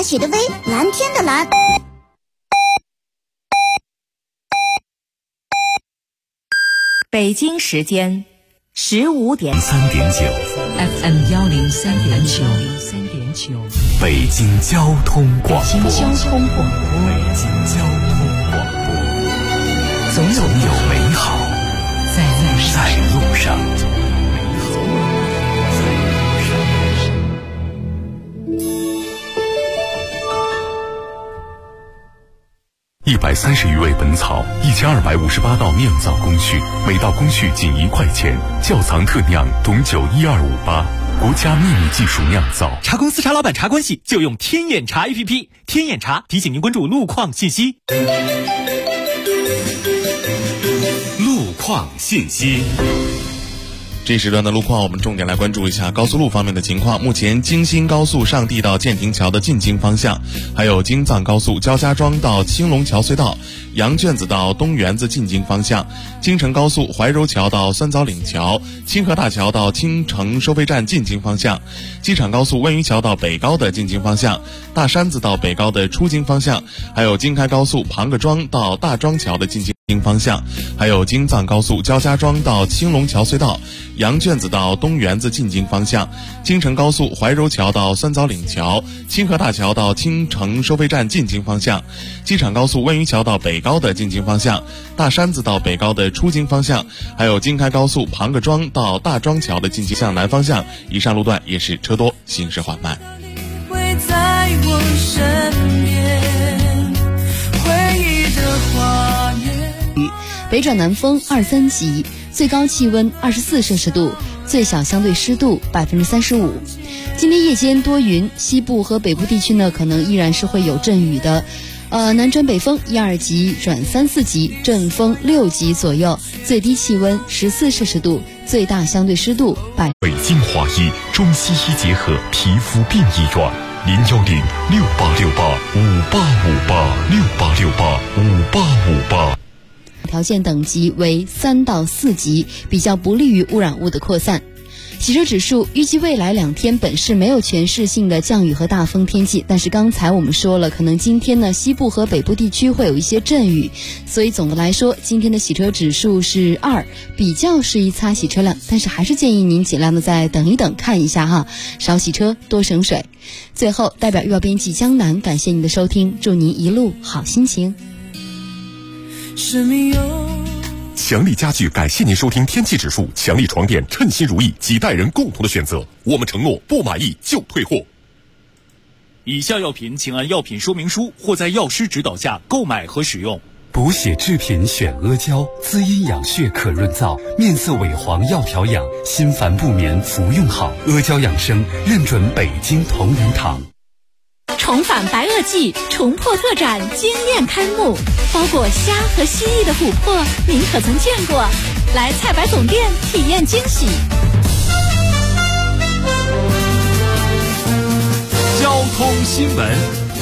大写的V，蓝天的蓝。 北京时间15点 3.9 FM 103.9， 北京交通广播。 北京交通广播， 总有美好在路上。130余味本草，1258道酿造工序，每道工序仅1块钱。窖藏特酿董酒12588，国家秘密技术酿造。 茶公司茶老板茶关系就用天眼茶 APP， 天眼茶提醒您关注路况信息。 路况信息。这一时段的路况，我们重点来关注一下高速路方面的情况。目前京新高速上地到建亭桥的进京方向，还有京藏高速焦家庄到青龙桥隧道、羊圈子到东园子进京方向，京承高速怀柔桥到酸枣岭桥、清河大桥到青城收费站进京方向，机场高速温榆桥到北高的进京方向，大山子到北高的出京方向，还有京开高速庞各庄到大庄桥的进京方向，还有京藏高速焦家庄到青龙桥隧道、羊圈子到东园子进京方向，京承高速怀柔桥到酸枣岭桥、清河大桥到青城收费站进京方向，机场高速温榆桥到北高的进京方向，大山子到北高的出京方向，还有京开高速庞各庄到大庄桥的进京向南方向，以上路段也是车多，行驶缓慢。 会在我身边，回忆的画面。 北转南风2、3级，最高气温24摄氏度，最小相对湿度35%。今天夜间多云，西部和北部地区呢可能依然是会有阵雨的。南转北风1、2级转3、4级，阵风6级左右，最低气温14摄氏度，最大相对湿度北京华医中西医结合皮肤病医院，0106868585858，68685858。 条件等级为3到4级，比较不利于污染物的扩散。洗车指数预计未来2天本市没有全市性的降雨和大风天气，但是刚才我们说了，可能今天呢西部和北部地区会有一些阵雨，所以总的来说今天的洗车指数是2，比较适宜擦洗车辆，但是还是建议您尽量的再等一等，看一下哈，少洗车多省水。最后代表预报编辑江南感谢您的收听，祝您一路好心情。 强力家具感谢您收听天气指数，强力床垫称心如意，几代人共同的选择，我们承诺不满意就退货。 以下药品请按药品说明书或在药师指导下购买和使用。 补血制品选阿胶，滋阴养血可润燥，面色萎黄要调养，心烦不眠服用好。阿胶养生认准北京同仁堂。 重返白垩纪重破特展惊艳开幕，包括虾和蜥蜴的琥珀，您可曾见过？来菜百总店体验惊喜。 交通新闻。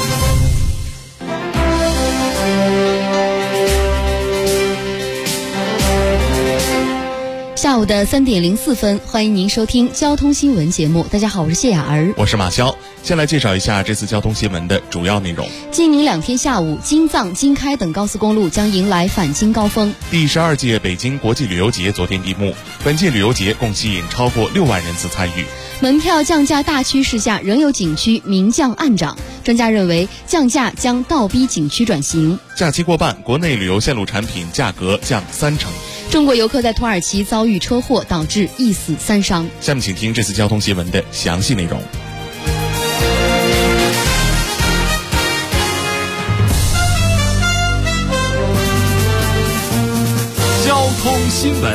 下午的3点04分，欢迎您收听交通新闻节目。大家好，我是谢雅儿， 我是马潇。先来介绍一下这次交通新闻的主要内容。 今明2天下午，京藏、京开等高速公路将迎来返京高峰。 第12届北京国际旅游节昨天闭幕，本届旅游节共吸引超过6万人次参与。 门票降价大趋势下，仍有景区明降暗涨。专家认为，降价将倒逼景区转型。 假期过半，国内旅游线路产品价格降30%。 中国游客在土耳其遭遇车祸，导致1死3伤。 下面请听这次交通新闻的详细内容。 交通新闻。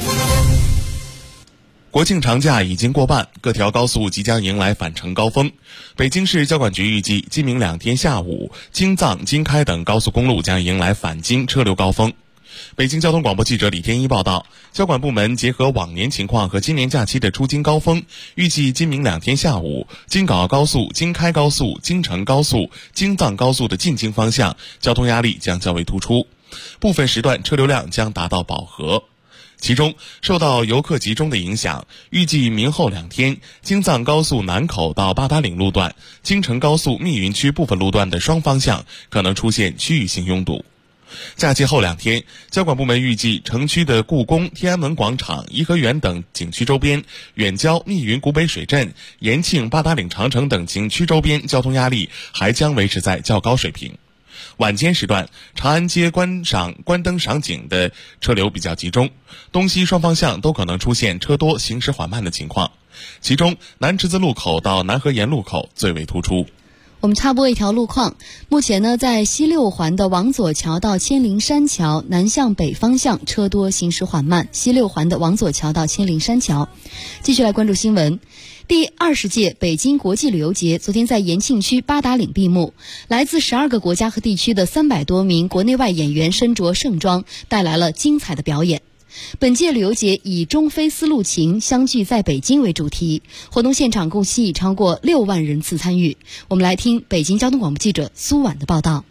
国庆长假已经过半，各条高速即将迎来返程高峰。北京市交管局预计，今明2天下午，京藏、京开等高速公路将迎来返京车流高峰。北京交通广播记者李天一报道，交管部门结合往年情况和今年假期的出京高峰，预计今明2天下午，京港澳高速、京开高速、京承高速、京藏高速的进京方向交通压力将较为突出，部分时段车流量将达到饱和。 其中，受到游客集中的影响，预计明后2天，京藏高速南口到八达岭路段、京承高速密云区部分路段的双方向可能出现区域性拥堵。假期后2天，交管部门预计城区的故宫、天安门广场、颐和园等景区周边、远郊密云古北水镇、延庆、八达岭长城等景区周边交通压力还将维持在较高水平。晚间时段，长安街观灯赏景的车流比较集中，东西双方向都可能出现车多行驶缓慢的情况，其中南池子路口到南河沿路口最为突出。 我们插播一条路况，目前呢，在西6环的王左桥到千灵山桥南向北方向车多行驶缓慢，西6环的王左桥到千灵山桥。继续来关注新闻。第20届北京国际旅游节昨天在延庆区八达岭闭幕，来自12个国家和地区的300多名国内外演员身着盛装，带来了精彩的表演。本届旅游节以中非丝路情相聚在北京为主题，活动现场共吸引超过6万人次参与。我们来听北京交通广播记者苏婉的报道。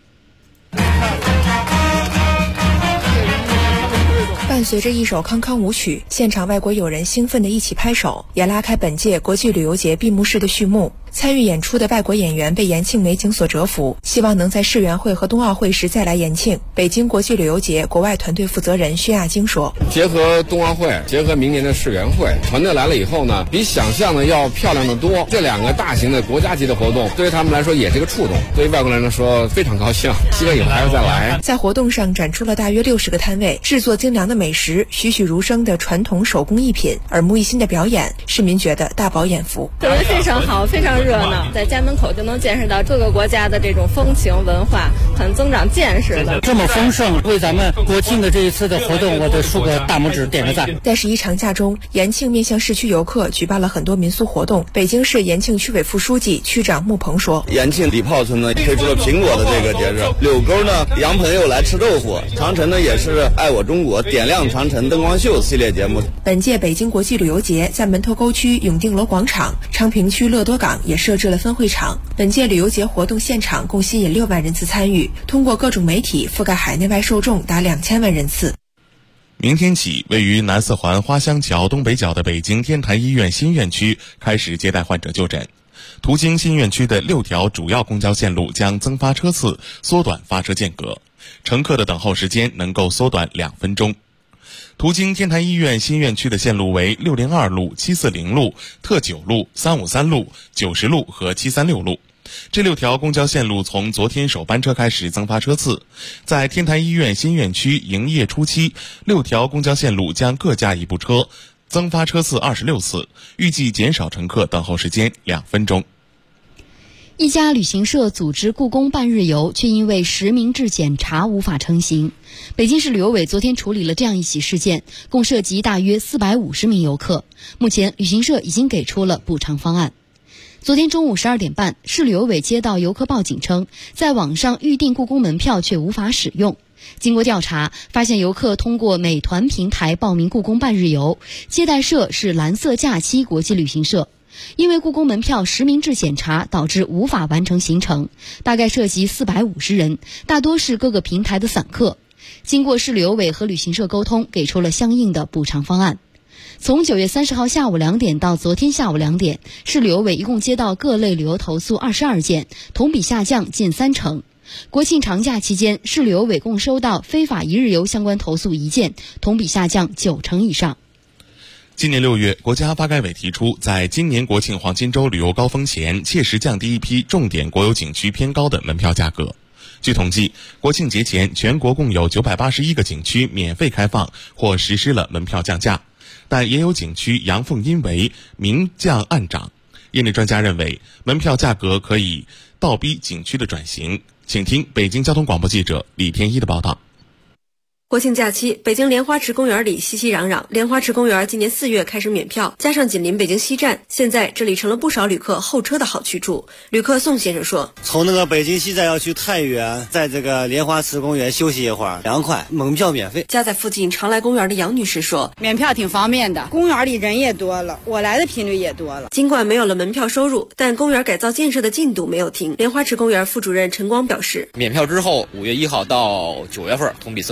伴随着一首康康舞曲，现场外国友人兴奋地一起拍手，也拉开本届国际旅游节闭幕式的序幕。参与演出的外国演员被延庆美景所折服，希望能在世园会和冬奥会时再来延庆。北京国际旅游节国外团队负责人薛亚晶说：“ 结合冬奥会，结合明年的世园会，团队来了以后呢，比想象的要漂亮得多。这2个大型的国家级的活动，对于他们来说也是个触动，对于外国人来说非常高兴，希望以后还要再来。” 在活动上展出了大约60个摊位，制作精良的美食，栩栩如生的传统手工艺品，耳目一新的表演，市民觉得大饱眼福。 氛围非常好，非常热闹，在家门口就能见识到各个国家的这种风情文化，很增长见识的。 这么丰盛，为咱们国庆的这一次的活动，我得竖个大拇指，点个赞。 在11长假中，延庆面向市区游客举办了很多民俗活动。北京市延庆区委副书记、区长穆鹏说：“ 延庆礼炮村呢推出了苹果的这个节日，柳沟呢洋朋友来吃豆腐，长城呢也是爱我中国点亮长城灯光秀系列节目。” 本届北京国际旅游节在门头沟区永定楼广场、昌平区乐多港也设置了分会场。本届旅游节活动现场共吸引6万人次参与，通过各种媒体覆盖海内外受众达2000万人次。 明天起，位于南4环花乡桥东北角的北京天坛医院新院区开始接待患者就诊。途经新院区的6条主要公交线路将增发车次，缩短发车间隔，乘客的等候时间能够缩短2分钟。途经天坛医院新院区的线路为602路、740路、特9路、353路、90路和736路。这6条公交线路从昨天首班车开始增发车次。在天坛医院新院区营业初期，6条公交线路将各加1部车，增发车次26次，预计减少乘客等候时间2分钟。 一家旅行社组织故宫半日游，却因为实名制检查无法成行。北京市旅游委昨天处理了这样一起事件，共涉及大约450名游客。目前旅行社已经给出了补偿方案。昨天中午12点半，市旅游委接到游客报警称，在网上预订故宫门票却无法使用。经过调查，发现游客通过美团平台报名故宫半日游，接待社是蓝色假期国际旅行社。因为故宫门票实名制检查导致无法完成行程，大概涉及450人，大多是各个平台的散客。经过市旅游委和旅行社沟通，给出了相应的补偿方案。从9月30号下午2点到昨天下午2点，市旅游委一共接到各类旅游投诉22件，同比下降近30%。国庆长假期间，市旅游委共收到非法一日游相关投诉1件，同比下降90%以上。 今年6月，国家发改委提出，在今年国庆黄金周旅游高峰前，切实降低一批重点国有景区偏高的门票价格。据统计，国庆节前，全国共有981个景区免费开放或实施了门票降价，但也有景区阳奉阴违，明降暗涨。业内专家认为，门票价格可以倒逼景区的转型。请听北京交通广播记者李天一的报道。 国庆假期，北京莲花池公园里熙熙攘攘。莲花池公园今年4月开始免票，加上紧邻北京西站，现在这里成了不少旅客候车的好去处。旅客宋先生说：“ 从那个北京西站要去太原，在这个莲花池公园休息一会儿，凉快，门票免费。” 家在附近常来公园的杨女士说：“ 免票挺方便的，公园里人也多了，我来的频率也多了。” 尽管没有了门票收入，但公园改造建设的进度没有停。莲花池公园副主任陈光表示：“ 免票之后，5月1号到9月份同比增长了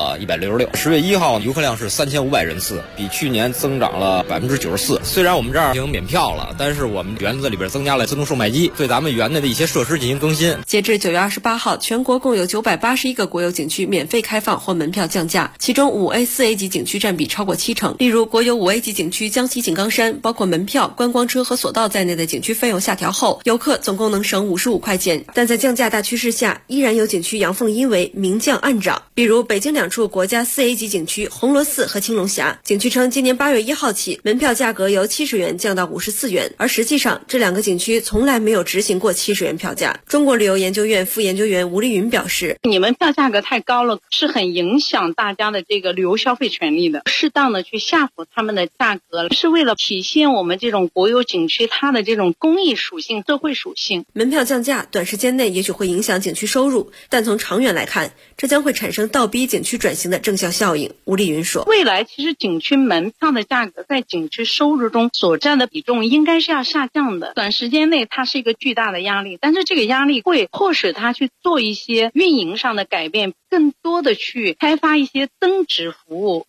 了166%。10月1号游客量是3500人次，比去年增长了94%。虽然我们这儿已经免票了，但是我们园子里边增加了自动售卖机，对咱们园内的一些设施进行更新。 截至9月28号，全国共有981个国有景区免费开放或门票降价，其中5A、4A 级景区占比超过70%。例如，国有5A 级景区江西井冈山，包括门票、观光车和索道在内的景区费用下调后，游客总共能省55块钱。但在降价大趋势下，依然有景区阳奉阴违，明降暗涨。比如北京2处国家4A 级景区红螺寺和青龙峡，景区称今年8月1号起，门票价格由70元降到54元，而实际上这2个景区从来没有执行过70元票价。中国旅游研究院副研究员吴丽云表示， 你们票价格太高了，是很影响大家的这个旅游消费权利的，适当的去下浮他们的价格，是为了体现我们这种国有景区它的这种公益属性、社会属性。 门票降价短时间内也许会影响景区收入，但从长远来看，这将会产生倒逼景区转型的正向效应。吴丽云说， 未来其实景区门票的价格在景区收入中所占的比重应该是要下降的，短时间内它是一个巨大的压力，但是这个压力会迫使它去做一些运营上的改变，更多的去开发一些增值服务。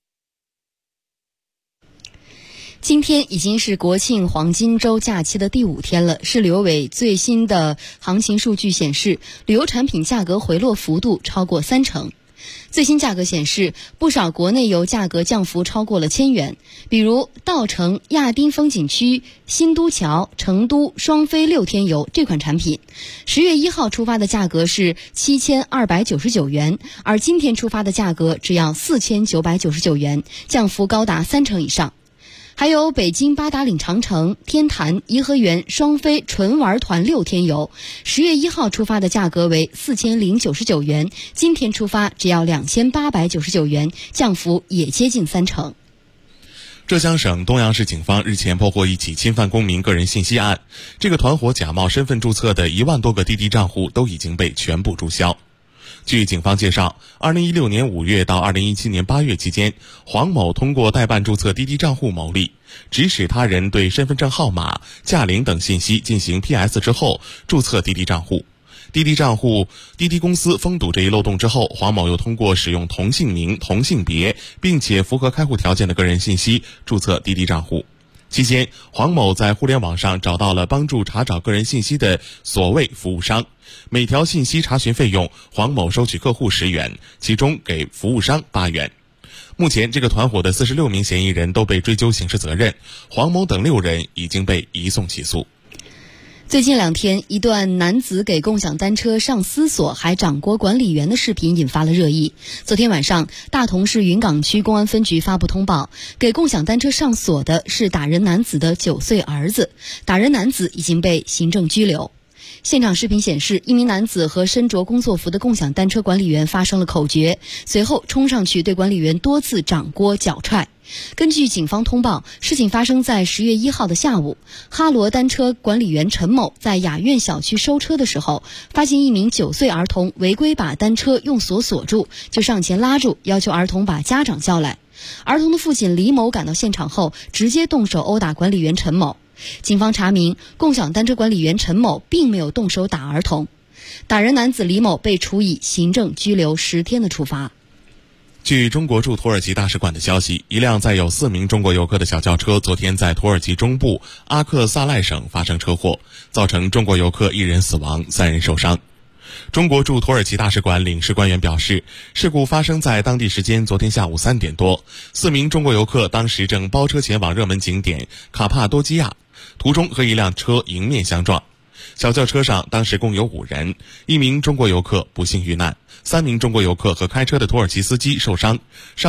今天已经是国庆黄金周假期的第5天了，市旅游委最新的行情数据显示，旅游产品价格回落幅度超过30%。最新价格显示，不少国内游价格降幅超过了1000元，比如稻城亚丁风景区、新都桥、成都双飞6天游这款产品，10月1号出发的价格是7299元，而今天出发的价格只要4999元，降幅高达30%以上。还有北京八达岭长城、天坛、颐和园双飞纯玩团6天游，10月1号出发的价格为4099元，今天出发只要2899元，降幅也接近30%。 浙江省东阳市警方日前破获一起侵犯公民个人信息案，这个团伙假冒身份注册的1万多个滴滴账户都已经被全部注销。据警方介绍，2016年5月到2017年8月期间，黄某通过代办注册滴滴账户牟利，指使他人对身份证号码、驾龄等信息进行 PS 之后注册滴滴账户。滴滴公司封堵这一漏洞之后，黄某又通过使用同姓名、同性别并且符合开户条件的个人信息注册滴滴账户。期间，黄某在互联网上找到了帮助查找个人信息的所谓服务商，每条信息查询费用，黄某收取客户10元，其中给服务商8元。目前，这个团伙的46名嫌疑人都被追究刑事责任，黄某等6人已经被移送起诉。 最近2天，一段男子给共享单车上丝锁还掌掴管理员的视频引发了热议。昨天晚上，大同市云岗区公安分局发布通报，给共享单车上锁的是打人男子的9岁儿子，打人男子已经被行政拘留。现场视频显示，一名男子和身着工作服的共享单车管理员发生了口角，随后冲上去对管理员多次掌掴脚踹。根据警方通报，事情发生在10月1号的下午，哈罗单车管理员陈某在雅苑小区收车的时候，发现一名9岁儿童违规把单车用锁锁住，就上前拉住，要求儿童把家长叫来。儿童的父亲李某赶到现场后，直接动手殴打管理员陈某。警方查明，共享单车管理员陈某并没有动手打儿童。打人男子李某被处以行政拘留10天的处罚。 据中国驻土耳其大使馆的消息，一辆载有4名中国游客的小轿车昨天在土耳其中部阿克萨赖省发生车祸，造成中国游客1人死亡，3人受伤。中国驻土耳其大使馆领事官员表示，事故发生在当地时间昨天下午3点多，4名中国游客当时正包车前往热门景点卡帕多基亚，途中和一辆车迎面相撞。小轿车上当时共有5人，1名中国游客不幸遇难，3名中国游客和开车的土耳其司机受伤。